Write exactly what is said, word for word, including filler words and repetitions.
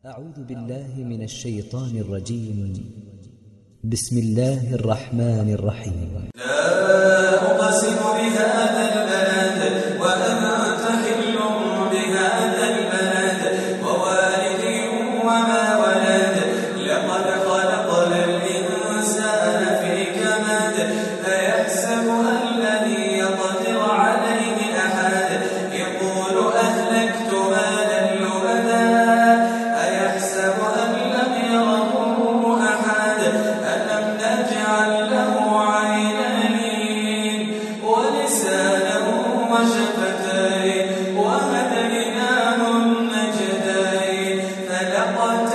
أعوذ بالله من الشيطان الرجيم. بسم الله الرحمن الرحيم. لا أقسم بهذا البلد وأنت حل بهذا البلد ووالد وما ولد لقد خلقنا الإنسان في كبد أيحسب أن لن يقدر عليه أحد يقول أهلكت مالا لبدا أيحسب أن لم يره أحد ألم نجعل له عينين ولسانا وشفتين وهديناه النجدين فلقد